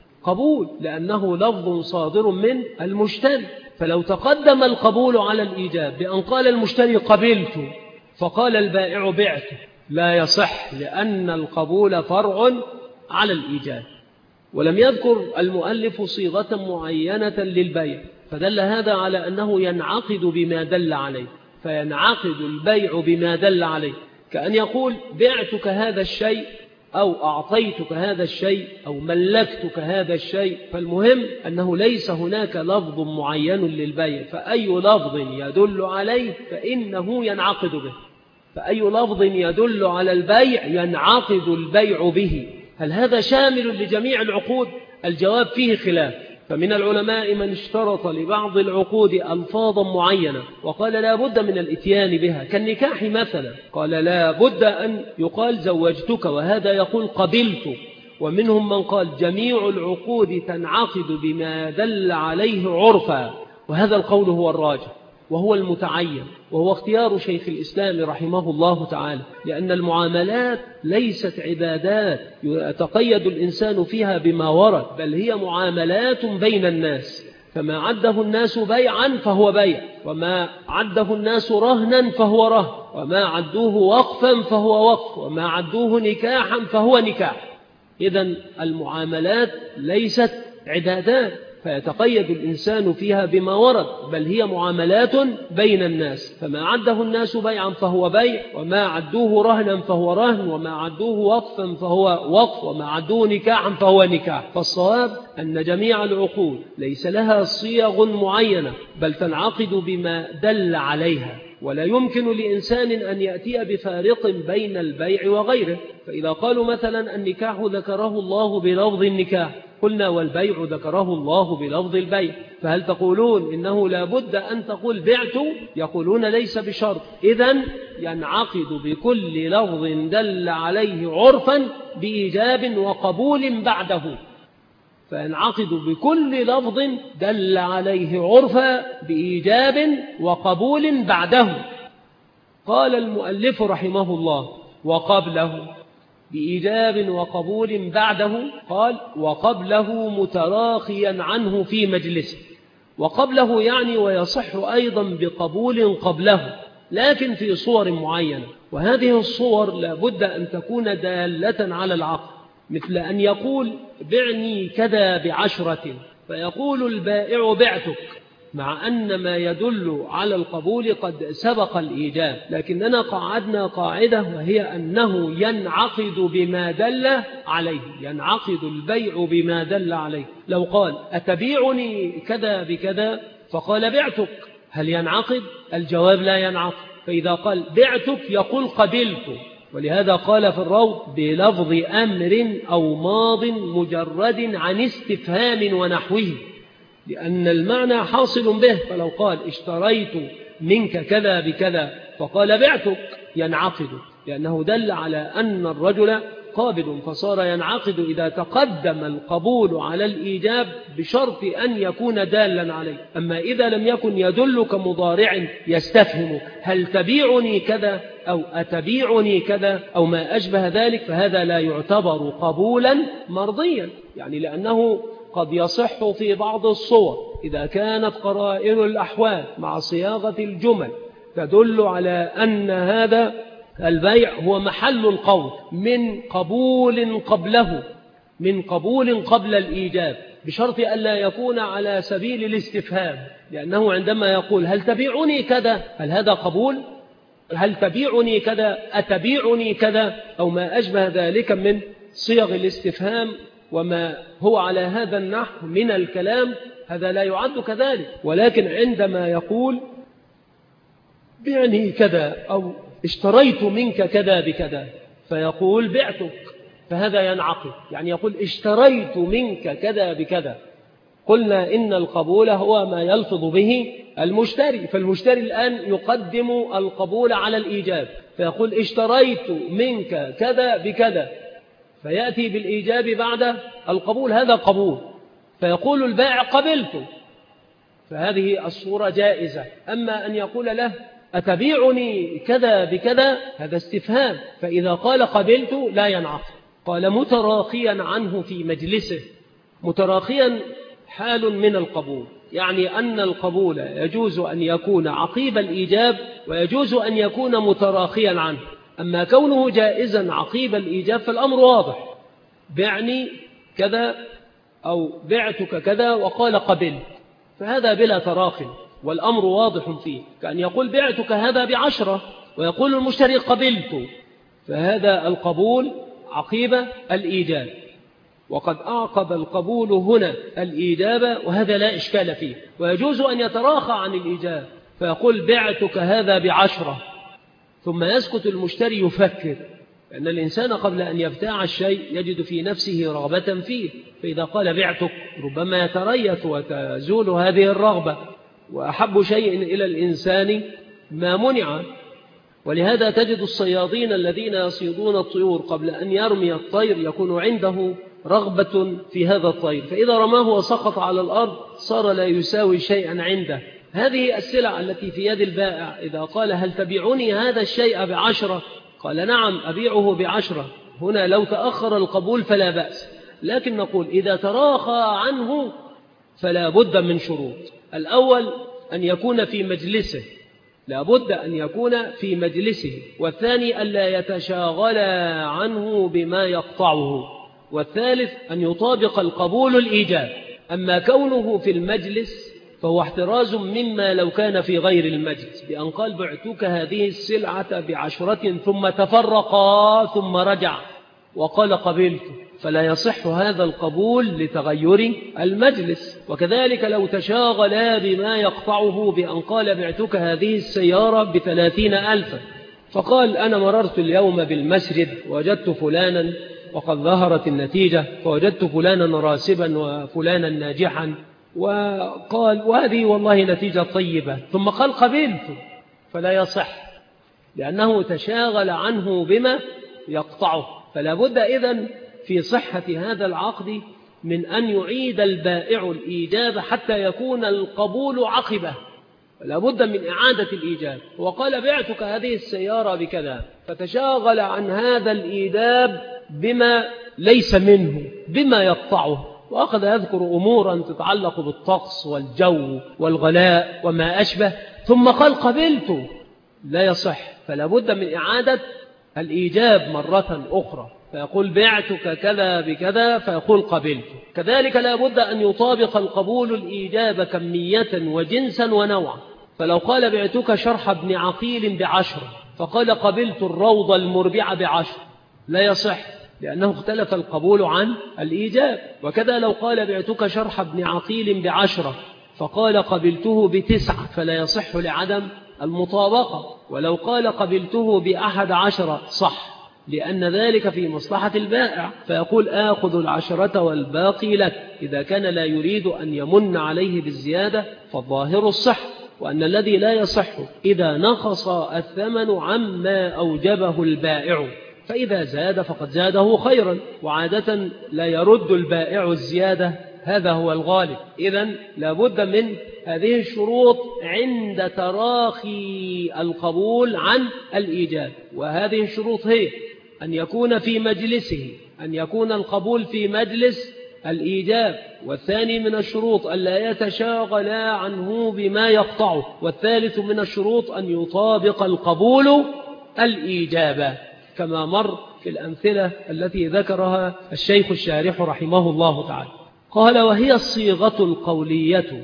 قبول لأنه لفظ صادر من المشتري. فلو تقدم القبول على الإيجاب بأن قال المشتري قبلت فقال البائع بعت، لا يصح، لأن القبول فرع على الإيجاب. ولم يذكر المؤلف صيغة معينة للبيع، فدل هذا على أنه ينعقد بما دل عليه، فينعقد البيع بما دل عليه، كأن يقول بعتك هذا الشيء أو أعطيتك هذا الشيء أو ملكتك هذا الشيء. فالمهم أنه ليس هناك لفظ معين للبيع، فأي لفظ يدل عليه فإنه ينعقد به، فأي لفظ يدل على البيع ينعقد البيع به. هل هذا شامل لجميع العقود؟ الجواب فيه خلاف، فمن العلماء من اشترط لبعض العقود ألفاظا معينة وقال لا بد من الاتيان بها، كالنكاح مثلا، قال لا بد أن يقال زوجتك، وهذا يقول قبلت. ومنهم من قال جميع العقود تنعقد بما دل عليه عرفا، وهذا القول هو الراجح وهو المتعين، وهو اختيار شيخ الإسلام رحمه الله تعالى، لأن المعاملات ليست عبادات يتقيد الإنسان فيها بما ورد، بل هي معاملات بين الناس، فما عده الناس بيعا فهو بيع، وما عده الناس رهنا فهو رهن، وما عدوه وقفا فهو وقف، وما عدوه نكاحا فهو نكاح. إذن المعاملات ليست عبادات فيتقيد الإنسان فيها بما ورد، بل هي معاملات بين الناس، فما عده الناس بيعا فهو بيع، وما عدوه رهنا فهو رهن، وما عدوه وقفا فهو وقف، وما عدوه نكاحا فهو نكاح. فالصواب أن جميع العقود ليس لها صيغ معينة، بل تنعقد بما دل عليها، ولا يمكن لإنسان أن يأتي بفارق بين البيع وغيره. فإذا قالوا مثلا النكاح ذكره الله بلفظ النكاح، قلنا والبيع ذكره الله بلفظ البيع، فهل تقولون إنه لا بد أن تقول بعت؟ يقولون ليس بشرط. إذن ينعقد بكل لفظ دل عليه عرفا بإيجاب وقبول بعده، فينعقد بكل لفظ دل عليه عرفا بإيجاب وقبول بعده. قال المؤلف رحمه الله وقبله بإيجاب وقبول بعده، قال وقبله متراخيا عنه في مجلسه. وقبله يعني ويصح أيضا بقبول قبله، لكن في صور معينة، وهذه الصور لا بد أن تكون دالة على العقل، مثل أن يقول بعني كذا ب10، فيقول البائع بعتك، مع أن ما يدل على القبول قد سبق الإيجاب، لكننا قعدنا قاعدة وهي أنه ينعقد بما دل عليه، ينعقد البيع بما دل عليه. لو قال أتبيعني كذا بكذا فقال بعتك، هل ينعقد؟ الجواب لا ينعقد. فإذا قال بعتك يقول قبلت، ولهذا قال في الروض بلفظ أمر أو ماض مجرد عن استفهام ونحوه، لأن المعنى حاصل به. فلو قال اشتريت منك كذا بكذا فقال بعتك ينعقد، لأنه دل على أن الرجل قابل، فصار ينعقد إذا تقدم القبول على الإيجاب بشرط أن يكون دالا عليه. أما إذا لم يكن يدل كمضارع يستفهم هل تبيعني كذا أو أتبيعني كذا أو ما أشبه ذلك، فهذا لا يعتبر قبولا مرضيا، يعني لأنه قد يصح في بعض الصور إذا كانت قرائن الأحوال مع صياغة الجمل تدل على أن هذا البيع هو محل القول من قبول قبل الإيجاب، بشرط ألا يكون على سبيل الاستفهام، لأنه عندما يقول هل تبيعني كذا، هل هذا قبول؟ هل تبيعني كذا، أتبيعني كذا، أو ما أشبه ذلك من صيغ الاستفهام وما هو على هذا النحو من الكلام، هذا لا يعد كذلك. ولكن عندما يقول بعني كذا أو اشتريت منك كذا بكذا فيقول بعتك، فهذا ينعقد، يعني يقول اشتريت منك كذا بكذا. قلنا إن القبول هو ما يلفظ به المشتري، فالمشتري الآن يقدم القبول على الإيجاب، فيقول اشتريت منك كذا بكذا، فيأتي بالإيجاب بعد القبول، هذا قبول، فيقول البائع قبلت، فهذه الصورة جائزة. أما أن يقول له أتبيعني كذا بكذا، هذا استفهام، فإذا قال قبلت لا ينعقد. قال متراخيا عنه في مجلسه، متراخيا حال من القبول، يعني أن القبول يجوز أن يكون عقيب الإيجاب ويجوز أن يكون متراخيا عنه. أما كونه جائزا عقيب الإيجاب فالأمر واضح، بعني كذا أو بعتك كذا وقال قبلت، فهذا بلا تراخي والأمر واضح فيه، كأن يقول بعتك هذا ب10 ويقول المشتري قبلت، فهذا القبول عقيب الإيجاب، وقد أعقب القبول هنا الإيجاب، وهذا لا إشكال فيه، ويجوز أن يتراخى عن الإيجاب فيقول بعتك هذا ب10 ثم يسكت المشتري يفكر، لأن الإنسان قبل أن يبتاع الشيء يجد في نفسه رغبة فيه، فإذا قال بعتك ربما يتريث وتزول هذه الرغبة، وأحب شيء إلى الإنسان ما منع. ولهذا تجد الصيادين الذين يصيدون الطيور قبل أن يرمي الطير يكون عنده رغبة في هذا الطير، فإذا رماه وسقط على الأرض صار لا يساوي شيئا عنده. هذه السلع التي في يد البائع إذا قال هل تبيعني هذا الشيء ب10 قال نعم أبيعه ب10، هنا لو تأخر القبول فلا بأس، لكن نقول إذا تراخى عنه فلا بد من شروط. الأول أن يكون في مجلسه، لا بد أن يكون في مجلسه، والثاني ألا يتشاغل عنه بما يقطعه، والثالث أن يطابق القبول الإيجاب. أما كونه في المجلس فهو احتراز مما لو كان في غير المجلس، بأن قال بعتك هذه السلعة ب10 ثم تفرقا ثم رجع وقال قبلت، فلا يصح هذا القبول لتغير المجلس. وكذلك لو تشاغلا بما يقطعه، بأن قال بعتك هذه السيارة ب30,000 فقال أنا مررت اليوم بالمسجد وجدت فلانا وقد ظهرت النتيجة، فوجدت فلانا راسبا وفلانا ناجحا، وقال وهذه والله نتيجة طيبة، ثم قال قبلت، فلا يصح لأنه تشاغل عنه بما يقطعه. فلا بد إذن في صحة هذا العقد من أن يعيد البائع الإيجاب حتى يكون القبول عقبه، لا بد من إعادة الإيجاب. وقال بعتك هذه السيارة بكذا، فتشاغل عن هذا الإيجاب بما ليس منه، بما يقطعه، وأخذ يذكر أمورا تتعلق بالطقس والجو والغلاء وما أشبه، ثم قال قبلت، لا يصح، فلا بد من إعادة الإيجاب مرة أخرى، فيقول بعتك كذا بكذا فيقول قبلت. كذلك لا بد أن يطابق القبول الإيجاب كمية وجنسا ونوعا، فلو قال بعتك شرح ابن عقيل ب10 فقال قبلت الروض المربع ب10 لا يصح، لأنه اختلف القبول عن الإيجاب. وكذا لو قال بعتك شرح ابن عقيل ب10 فقال قبلته ب9 فلا يصح لعدم المطابقة. ولو قال قبلته ب11 صح، لأن ذلك في مصلحة البائع، فيقول آخذ 10 والباقي لك، إذا كان لا يريد أن يمن عليه بالزيادة فالظاهر الصح، وأن الذي لا يصح إذا نقص الثمن عما أوجبه البائع، فإذا زاد فقد زاده خيرا، وعادة لا يرد البائع الزيادة، هذا هو الغالب. إذن لابد من هذه الشروط عند تراخي القبول عن الإيجاب. وهذه الشروط هي أن يكون في مجلسه، أن يكون القبول في مجلس الإيجاب، والثاني من الشروط ألا يتشاغل عنه بما يقطعه، والثالث من الشروط أن يطابق القبول الإيجاب كما مر في الأمثلة التي ذكرها الشيخ الشارح رحمه الله تعالى. قال: وهي الصيغة القولية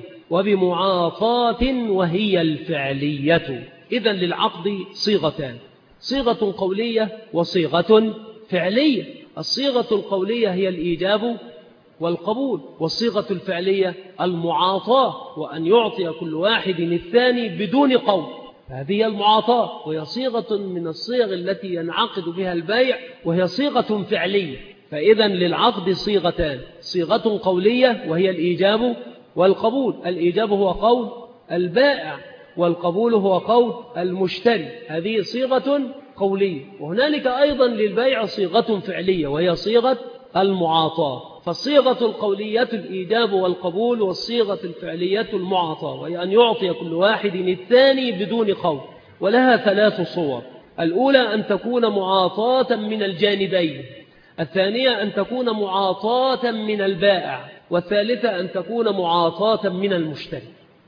وبمعاطاة وهي الفعلية. إذن للعقد صيغتان: صيغة قولية وصيغة فعلية. الصيغة القولية هي الإيجاب والقبول، والصيغة الفعلية المعاطاة، وأن يعطي كل واحد الثاني بدون قول. هذه المعاطاة، وهي صيغة من الصيغ التي ينعقد بها البيع، وهي صيغة فعلية. فإذا للعقد صيغتان: صيغة قولية وهي الإيجاب والقبول. الإيجاب هو قول البائع، والقبول هو قول المشتري. هذه صيغة قولية. وهنالك أيضا للبيع صيغة فعلية وهي صيغة المعاطاة. فالصيغة القولية الإيجاب والقبول، والصيغة الفعلية المعاطاة، وهي أن يعطي كل واحد الثاني بدون قول. ولها 3 صور: الأولى أن تكون معاطاة من الجانبين، الثانية أن تكون معاطاة من البائع، والثالثة أن تكون معاطاة من المشتري.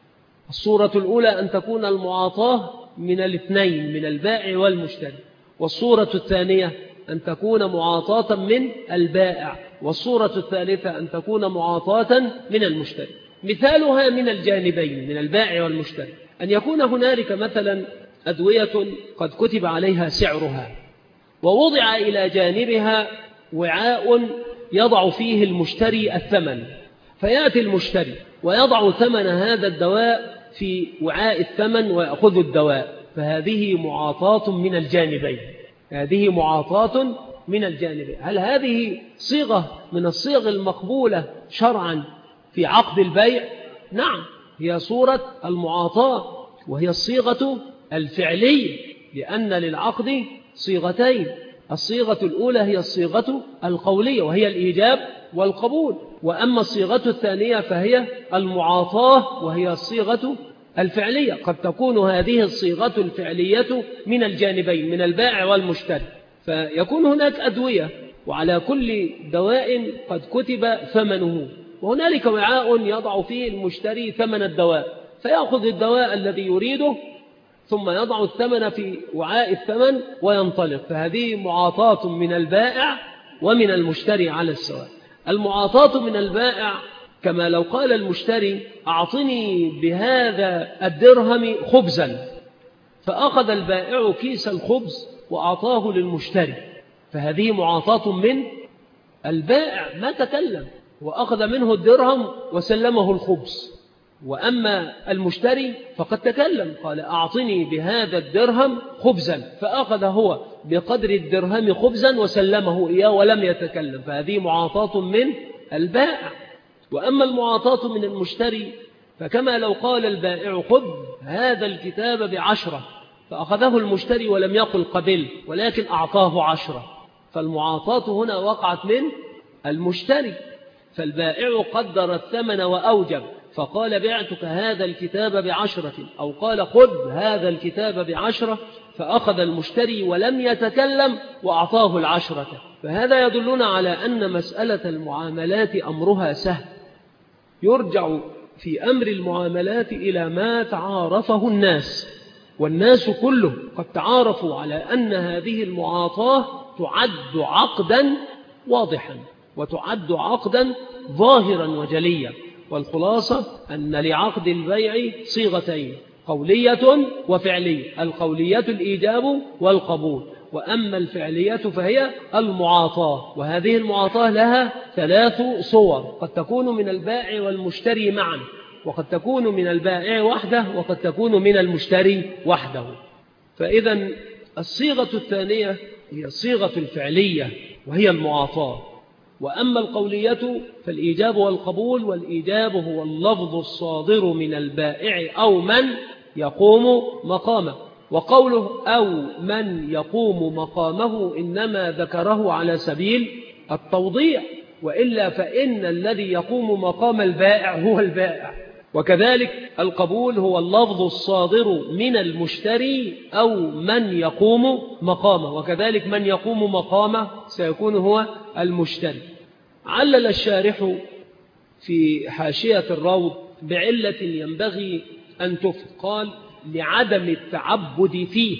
الصورة الأولى أن تكون المعاطاة من الاثنين، من البائع والمشتري. والصورة الثانية أن تكون معاطاة من البائع. والصورة الثالثة أن تكون معاطاة من المشتري. مثالها من الجانبين، من البائع والمشتري، أن يكون هنالك مثلا أدوية قد كتب عليها سعرها، ووضع إلى جانبها وعاء يضع فيه المشتري الثمن، فيأتي المشتري ويضع ثمن هذا الدواء في وعاء الثمن ويأخذ الدواء. فهذه معاطاة من الجانبين، هذه معاطاة من الجانبين. هل هذه صيغة من الصيغ المقبولة شرعا في عقد البيع؟ نعم، هي صورة المعاطاة، وهي الصيغة الفعلية، لأن للعقد صيغتين: الصيغة الأولى هي الصيغة القولية وهي الإيجاب والقبول، وأما الصيغة الثانية فهي المعاطاة وهي الصيغة الفعلية. قد تكون هذه الصيغة الفعلية من الجانبين، من البائع والمشتري. فيكون هناك أدوية، وعلى كل دواء قد كتب ثمنه، وهنالك وعاء يضع فيه المشتري ثمن الدواء، فيأخذ الدواء الذي يريده ثم يضع الثمن في وعاء الثمن وينطلق. فهذه معاطاة من البائع ومن المشتري على السواء. المعاطاة من البائع كما لو قال المشتري: أعطني بهذا الدرهم خبزا، فأخذ البائع كيس الخبز وأعطاه للمشتري، فهذه معاطاة من البائع، ما تكلم، وأخذ منه الدرهم وسلمه الخبز. وأما المشتري فقد تكلم، قال: أعطني بهذا الدرهم خبزا، فأخذ هو بقدر الدرهم خبزا وسلمه إياه ولم يتكلم، فهذه معاطاة من البائع. وأما المعاطاة من المشتري فكما لو قال البائع: خذ هذا الكتاب ب10، فأخذه المشتري ولم يقل قبل، ولكن أعطاه 10، فالمعاطاة هنا وقعت من المشتري. فالبائع قدر الثمن وأوجب، فقال: بعتك هذا الكتاب ب10، أو قال: خذ هذا الكتاب ب10، فأخذ المشتري ولم يتكلم وأعطاه 10. فهذا يدلنا على أن مسألة المعاملات أمرها سهل، يرجع في أمر المعاملات إلى ما تعارفه الناس، والناس كله قد تعارفوا على أن هذه المعاطاة تعد عقدا واضحا، وتعد عقدا ظاهرا وجليا. والخلاصة أن لعقد البيع صيغتين: قولية وفعلية. القولية الإيجاب والقبول، وأما الفعلية فهي المعاطاة. وهذه المعاطاة لها 3 صور: قد تكون من البائع والمشتري معا، وقد تكون من البائع وحده، وقد تكون من المشتري وحده. فإذا الصيغة الثانية هي الصيغة الفعلية وهي المعاطاة. وأما القولية فالإيجاب والقبول، والإيجاب هو اللفظ الصادر من البائع أو من يقوم مقامه، وقوله أو من يقوم مقامه إنما ذكره على سبيل التوضيح، وإلا فإن الذي يقوم مقام البائع هو البائع. وكذلك القبول هو اللفظ الصادر من المشتري أو من يقوم مقامه، وكذلك من يقوم مقامه سيكون هو المشتري. علل الشارح في حاشية الروض بعلة ينبغي أن تفهم، قال لعدم التعبد فيه،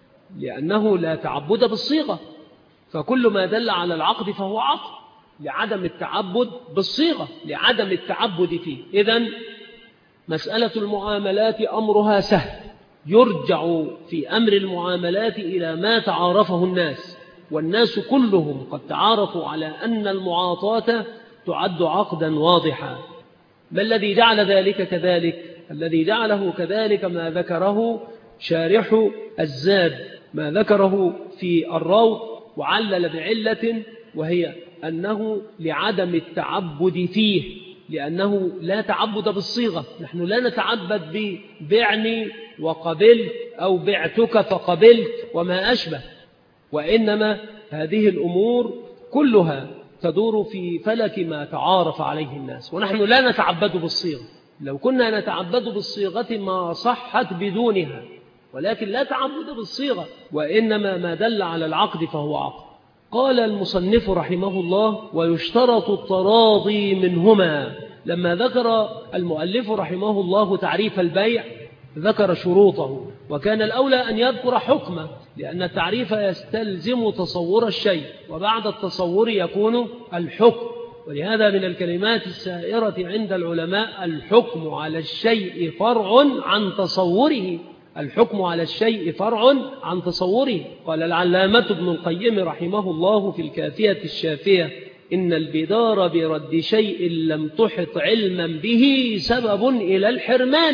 لأنه لا تعبد بالصيغة، فكل ما دل على العقد فهو عقد، لعدم التعبد بالصيغة، لعدم التعبد فيه. إذن مسألة المعاملات أمرها سهل، يرجع في أمر المعاملات إلى ما تعارفه الناس، والناس كلهم قد تعارفوا على أن المعاطاة تعد عقدا واضحا. ما الذي جعل ذلك كذلك؟ الذي جعله كذلك ما ذكره شارح الزاد، ما ذكره في الروض، وعلل بعلة وهي أنه لعدم التعبد فيه، لأنه لا تعبد بالصيغة. نحن لا نتعبد ببعني وقبلت أو بعتك فقبلت وما أشبه، وإنما هذه الأمور كلها تدور في فلك ما تعارف عليه الناس، ونحن لا نتعبد بالصيغة. لو كنا نتعبد بالصيغة ما صحت بدونها، ولكن لا تعبد بالصيغة، وإنما ما دل على العقد فهو عقد. قال المصنف رحمه الله ويشترط التراضي منهما. لما ذكر المؤلف رحمه الله تعريف البيع ذكر شروطه، وكان الأولى أن يذكر حكمه، لأن التعريف يستلزم تصور الشيء، وبعد التصور يكون الحكم. ولهذا من الكلمات السائرة عند العلماء الحكم على الشيء فرع عن تصوره، الحكم على الشيء فرع عن تصوره. قال العلامة ابن القيم رحمه الله في الكافية الشافية إن البدار برد شيء لم تحط علما به سبب إلى الحرمان،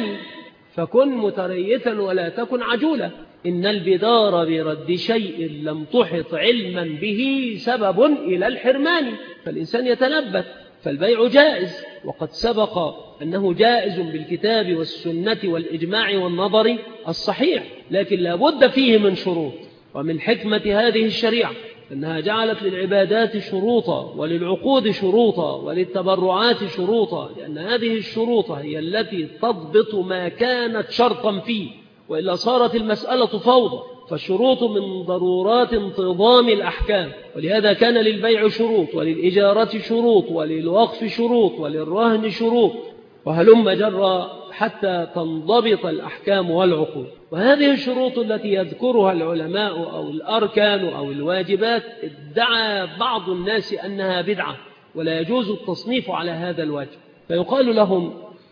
فكن متريثا ولا تكن عجولا. إن البدار برد شيء لم تحط علما به سبب إلى الحرمان، فالإنسان يتنبت، فالبيع جائز، وقد سبق أنه جائز بالكتاب والسنة والإجماع والنظر الصحيح، لكن لا بد فيه من شروط. ومن حكمة هذه الشريعة أنها جعلت للعبادات شروطا، وللعقود شروطا، وللتبرعات شروطا، لأن هذه الشروط هي التي تضبط ما كانت شرطا فيه، وإلا صارت المسألة فوضى. فالشروط من ضرورات انتظام الأحكام، ولهذا كان للبيع شروط، وللإجارة شروط، وللوقف شروط، وللرهن شروط، وهلم جرى حتى تنضبط الأحكام والعقود. وهذه الشروط التي يذكرها العلماء أو الأركان أو الواجبات ادعى بعض الناس أنها بدعة، ولا يجوز التصنيف على هذا الوجه، فيقال لهم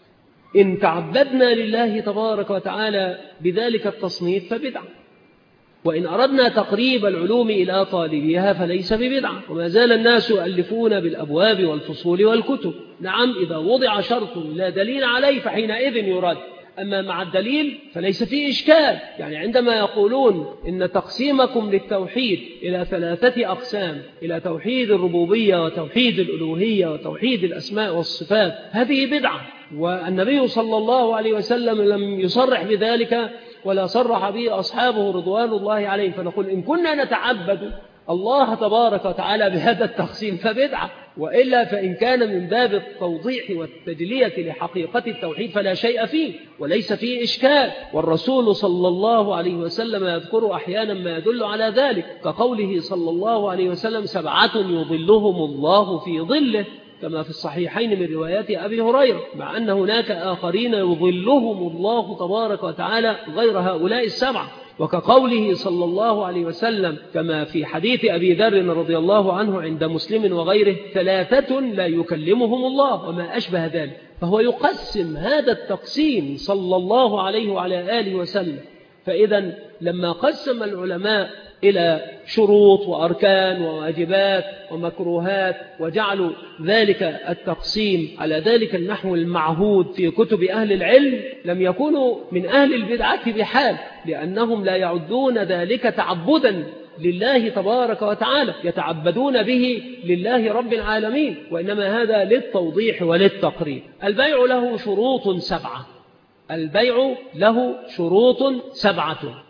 إن تعبدنا لله تبارك وتعالى بذلك التصنيف فبدعة، وإن أردنا تقريب العلوم إلى طالبها فليس ببدعة. وما زال الناس يؤلفون بالأبواب والفصول والكتب. نعم، إذا وضع شرط لا دليل عليه فحينئذ يرد، أما مع الدليل فليس فيه إشكال. يعني عندما يقولون إن تقسيمكم للتوحيد إلى 3 أقسام، إلى توحيد الربوبية وتوحيد الألوهية وتوحيد الأسماء والصفات، هذه بدعة، والنبي صلى الله عليه وسلم لم يصرح بذلك ولا صرح به أصحابه رضوان الله عليهم. فنقول إن كنا نتعبد الله تبارك وتعالى بهذا التقسيم فبدعة، وإلا فإن كان من باب التوضيح والتجلية لحقيقة التوحيد فلا شيء فيه وليس فيه إشكال. والرسول صلى الله عليه وسلم يذكر أحيانا ما يدل على ذلك، كقوله صلى الله عليه وسلم 7 يظلهم الله في ظله، كما في الصحيحين من روايات أبي هريرة، مع أن هناك آخرين يظلهم الله تبارك وتعالى غير هؤلاء 7. وكقوله صلى الله عليه وسلم كما في حديث أبي ذر رضي الله عنه عند مسلم وغيره 3 لا يكلمهم الله وما أشبه ذلك. فهو يقسم هذا التقسيم صلى الله عليه وعلى آله وسلم. فإذا لما قسم العلماء إلى شروط وأركان وواجبات ومكروهات وجعلوا ذلك التقسيم على ذلك النحو المعهود في كتب أهل العلم، لم يكونوا من أهل البدعة بحال، لأنهم لا يعدون ذلك تعبدا لله تبارك وتعالى، يتعبدون به لله رب العالمين، وإنما هذا للتوضيح وللتقريب. البيع له شروط 7، البيع له شروط 7.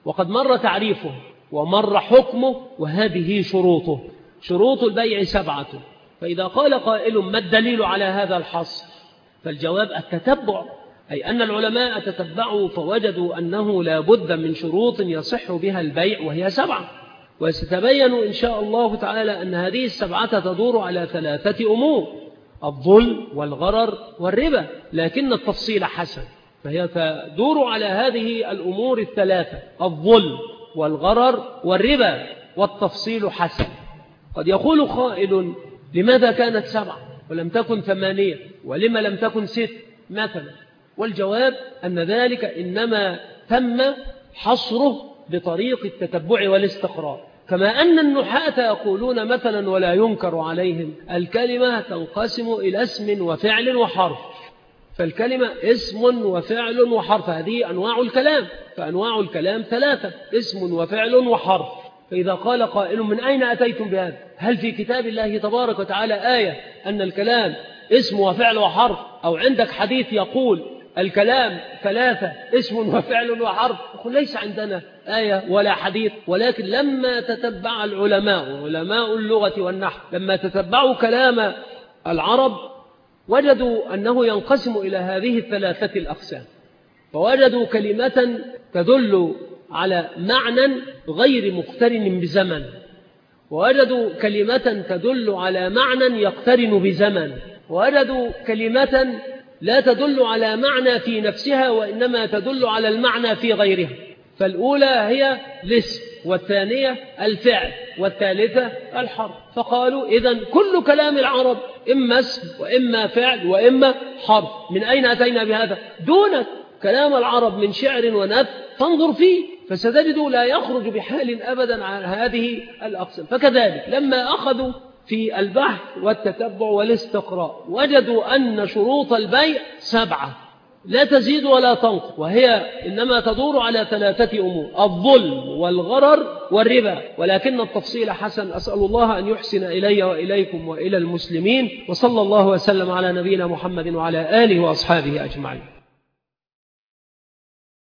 وقد مر تعريفه ومر حكمه، وهذه شروطه. شروط البيع 7. فإذا قال قائل ما الدليل على هذا الحصر؟ فالجواب التتبع، أي أن العلماء تتبعوا فوجدوا أنه لا بد من شروط يصح بها البيع، وهي 7. وستبين إن شاء الله تعالى أن هذه 7 تدور على 3 أمور: الظلم والغرر والربا، لكن التفصيل حسن، فهي تدور على هذه الأمور 3: الظلم والغرر والربا، والتفصيل حسن. قد يقول قائل لماذا كانت 7 ولم تكن 8؟ ولما لم تكن 6 مثلا؟ والجواب أن ذلك إنما تم حصره بطريق التتبع والاستقراء. كما أن النحاة يقولون مثلا ولا ينكر عليهم: الكلمة تنقسم إلى اسم وفعل وحرف. فالكلمة اسم وفعل وحرف، هذه أنواع الكلام، فأنواع الكلام 3: اسم وفعل وحرف. فإذا قال قائل من أين أتيتم بهذا؟ هل في كتاب الله تبارك وتعالى آية أن الكلام اسم وفعل وحرف؟ أو عندك حديث يقول الكلام 3: اسم وفعل وحرف؟ يقول ليس عندنا آية ولا حديث. ولكن لما تتبع العلماء علماء اللغة والنحو، لما تتبعوا كلام العرب، وجدوا أنه ينقسم إلى هذه 3 الأقسام. فوجدوا كلمة تدل على معنى غير مقترن بزمن، ووجدوا كلمة تدل على معنى يقترن بزمن، ووجدوا كلمة لا تدل على معنى في نفسها وإنما تدل على المعنى في غيرها. فالأولى هي الاسم، والثانية الفعل، والثالثة الحرف. فقالوا إذن كل كلام العرب إما اسم وإما فعل وإما حرف. من أين أتينا بهذا؟ دونك كلام العرب من شعر ونثر فانظر فيه، فستجد لا يخرج بحال أبدا عن هذه الأقسام. فكذلك لما أخذوا في البحث والتتبع والاستقراء وجدوا أن شروط البيع 7 لا تزيد ولا تنقص، وهي إنما تدور على 3 أمور: الظلم والغرر والربا، ولكن التفصيل حسن. أسأل الله أن يحسن إلي وإليكم وإلى المسلمين، وصلى الله وسلم على نبينا محمد وعلى آله وأصحابه أجمعين.